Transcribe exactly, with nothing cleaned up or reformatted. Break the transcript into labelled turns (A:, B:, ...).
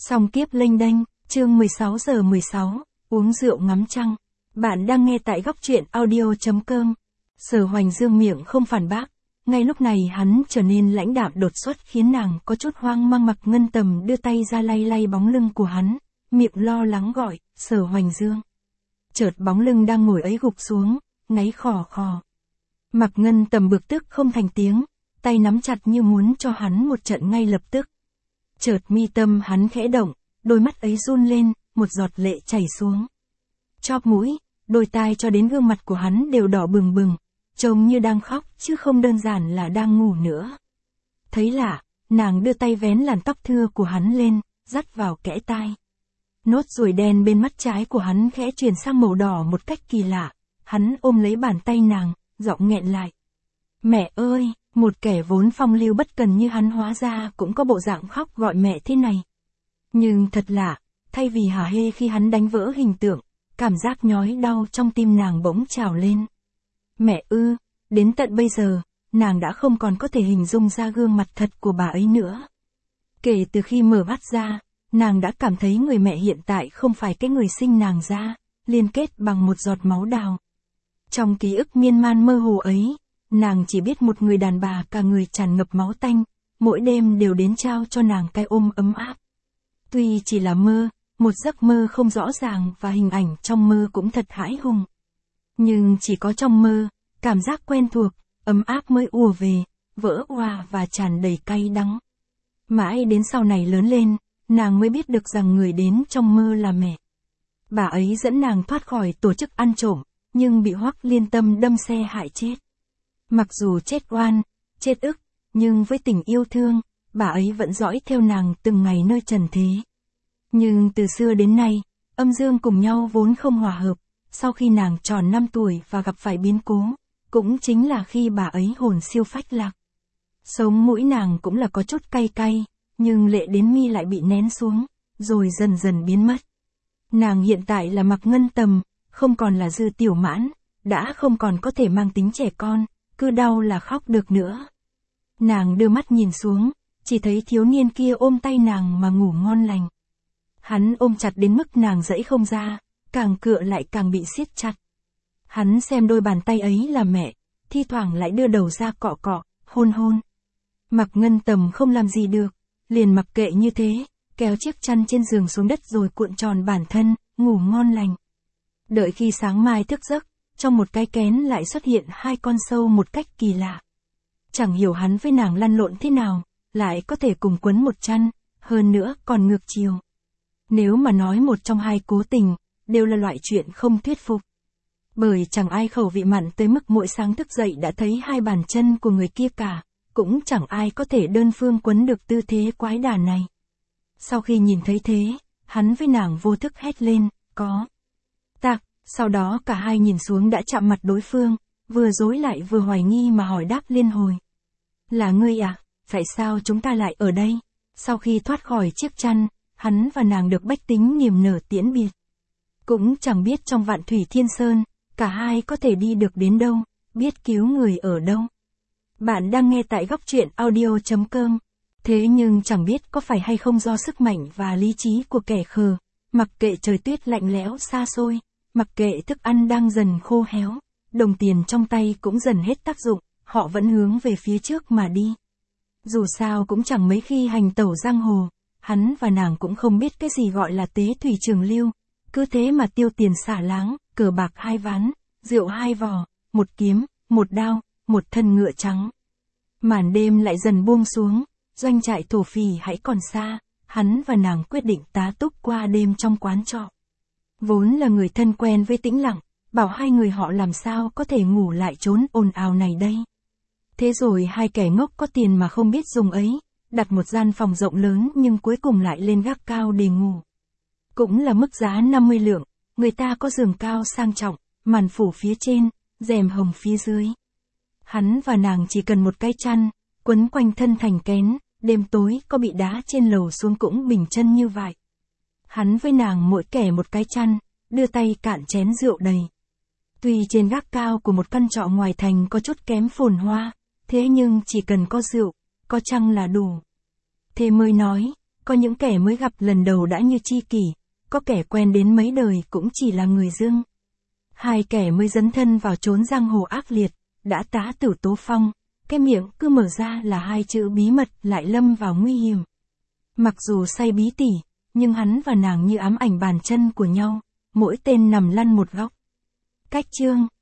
A: Song kiếp lênh đênh, chương mười sáu giờ mười sáu, uống rượu ngắm trăng. Bạn đang nghe tại góc truyện audio.com. Sở Hoành Dương miệng không phản bác. Ngay lúc này hắn trở nên lãnh đạm đột xuất khiến nàng có chút hoang mang. Mặc Ngân Tầm đưa tay ra lay lay bóng lưng của hắn, miệng lo lắng gọi, Sở Hoành Dương. Chợt bóng lưng đang ngồi ấy gục xuống, ngáy khò khò. Mặc Ngân Tầm bực tức không thành tiếng, tay nắm chặt như muốn cho hắn một trận ngay lập tức. Chợt mi tâm hắn khẽ động, đôi mắt ấy run lên, một giọt lệ chảy xuống. Chóp mũi, đôi tai cho đến gương mặt của hắn đều đỏ bừng bừng, trông như đang khóc chứ không đơn giản là đang ngủ nữa. Thấy lạ, nàng đưa tay vén làn tóc thưa của hắn lên, dắt vào kẽ tai. Nốt ruồi đen bên mắt trái của hắn khẽ chuyển sang màu đỏ một cách kỳ lạ, hắn ôm lấy bàn tay nàng, giọng nghẹn lại. Mẹ ơi! Một kẻ vốn phong lưu bất cần như hắn hóa ra cũng có bộ dạng khóc gọi mẹ thế này. Nhưng thật lạ, thay vì hả hê khi hắn đánh vỡ hình tượng, cảm giác nhói đau trong tim nàng bỗng trào lên. Mẹ ư, đến tận bây giờ, nàng đã không còn có thể hình dung ra gương mặt thật của bà ấy nữa. Kể từ khi mở mắt ra, nàng đã cảm thấy người mẹ hiện tại không phải cái người sinh nàng ra, liên kết bằng một giọt máu đào. Trong ký ức miên man mơ hồ ấy, nàng chỉ biết một người đàn bà cả người tràn ngập máu tanh, mỗi đêm đều đến trao cho nàng cái ôm ấm áp. Tuy chỉ là mơ, một giấc mơ không rõ ràng và hình ảnh trong mơ cũng thật hãi hùng. Nhưng chỉ có trong mơ, cảm giác quen thuộc, ấm áp mới ùa về, vỡ òa và tràn đầy cay đắng. Mãi đến sau này lớn lên, nàng mới biết được rằng người đến trong mơ là mẹ. Bà ấy dẫn nàng thoát khỏi tổ chức ăn trộm, nhưng bị Hoắc Liên Tâm đâm xe hại chết. Mặc dù chết oan, chết ức, nhưng với tình yêu thương, bà ấy vẫn dõi theo nàng từng ngày nơi trần thế. Nhưng từ xưa đến nay, âm dương cùng nhau vốn không hòa hợp, sau khi nàng tròn năm tuổi và gặp phải biến cố, cũng chính là khi bà ấy hồn siêu phách lạc. Sống mũi nàng cũng là có chút cay cay, nhưng lệ đến mi lại bị nén xuống, rồi dần dần biến mất. Nàng hiện tại là Mặc Ngân Tầm, không còn là Dư Tiểu Mãn, đã không còn có thể mang tính trẻ con, cứ đau là khóc được nữa. Nàng đưa mắt nhìn xuống, chỉ thấy thiếu niên kia ôm tay nàng mà ngủ ngon lành. Hắn ôm chặt đến mức nàng giãy không ra, càng cựa lại càng bị siết chặt. Hắn xem đôi bàn tay ấy là mẹ, thi thoảng lại đưa đầu ra cọ cọ, hôn hôn. Mặc Ngân Tầm không làm gì được, liền mặc kệ như thế, kéo chiếc chăn trên giường xuống đất rồi cuộn tròn bản thân, ngủ ngon lành. Đợi khi sáng mai thức giấc, trong một cái kén lại xuất hiện hai con sâu một cách kỳ lạ. Chẳng hiểu hắn với nàng lăn lộn thế nào, lại có thể cùng quấn một chăn, hơn nữa còn ngược chiều. Nếu mà nói một trong hai cố tình, đều là loại chuyện không thuyết phục. Bởi chẳng ai khẩu vị mặn tới mức mỗi sáng thức dậy đã thấy hai bàn chân của người kia cả, cũng chẳng ai có thể đơn phương quấn được tư thế quái đản này. Sau khi nhìn thấy thế, hắn với nàng vô thức hét lên, có. Tạc. Sau đó cả hai nhìn xuống đã chạm mặt đối phương, vừa dối lại vừa hoài nghi mà hỏi đáp liên hồi. Là ngươi à, tại sao chúng ta lại ở đây? Sau khi thoát khỏi chiếc chăn, hắn và nàng được bách tính niềm nở tiễn biệt. Cũng chẳng biết trong vạn thủy thiên sơn, cả hai có thể đi được đến đâu, biết cứu người ở đâu. Bạn đang nghe tại góc truyện audio.com. Thế nhưng chẳng biết có phải hay không do sức mạnh và lý trí của kẻ khờ, mặc kệ trời tuyết lạnh lẽo xa xôi. Mặc kệ thức ăn đang dần khô héo, đồng tiền trong tay cũng dần hết tác dụng, họ vẫn hướng về phía trước mà đi. Dù sao cũng chẳng mấy khi hành tẩu giang hồ, hắn và nàng cũng không biết cái gì gọi là tế thủy trường lưu, cứ thế mà tiêu tiền xả láng, cờ bạc hai ván, rượu hai vò, một kiếm, một đao, một thân ngựa trắng. Màn đêm lại dần buông xuống, doanh trại thổ phỉ hãy còn xa, hắn và nàng quyết định tá túc qua đêm trong quán trọ. Vốn là người thân quen với tĩnh lặng, bảo hai người họ làm sao có thể ngủ lại chốn ồn ào này đây. Thế rồi hai kẻ ngốc có tiền mà không biết dùng ấy, đặt một gian phòng rộng lớn nhưng cuối cùng lại lên gác cao để ngủ. Cũng là mức giá năm mươi lượng, người ta có giường cao sang trọng, màn phủ phía trên, rèm hồng phía dưới. Hắn và nàng chỉ cần một cái chăn, quấn quanh thân thành kén, đêm tối có bị đá trên lầu xuống cũng bình chân như vậy. Hắn với nàng mỗi kẻ một cái chăn, đưa tay cạn chén rượu đầy. Tuy trên gác cao của một căn trọ ngoài thành có chút kém phồn hoa, thế nhưng chỉ cần có rượu, có chăng là đủ. Thế mới nói, Có những kẻ mới gặp lần đầu đã như tri kỷ, có kẻ quen đến mấy đời cũng chỉ là người dưng. Hai kẻ mới dấn thân vào chốn giang hồ ác liệt, đã tá tử tố phong, cái miệng cứ mở ra là hai chữ bí mật lại lâm vào nguy hiểm. Mặc dù say bí tỉ, nhưng hắn và nàng như ám ảnh bàn chân của nhau, mỗi tên nằm lăn một góc. Cách chương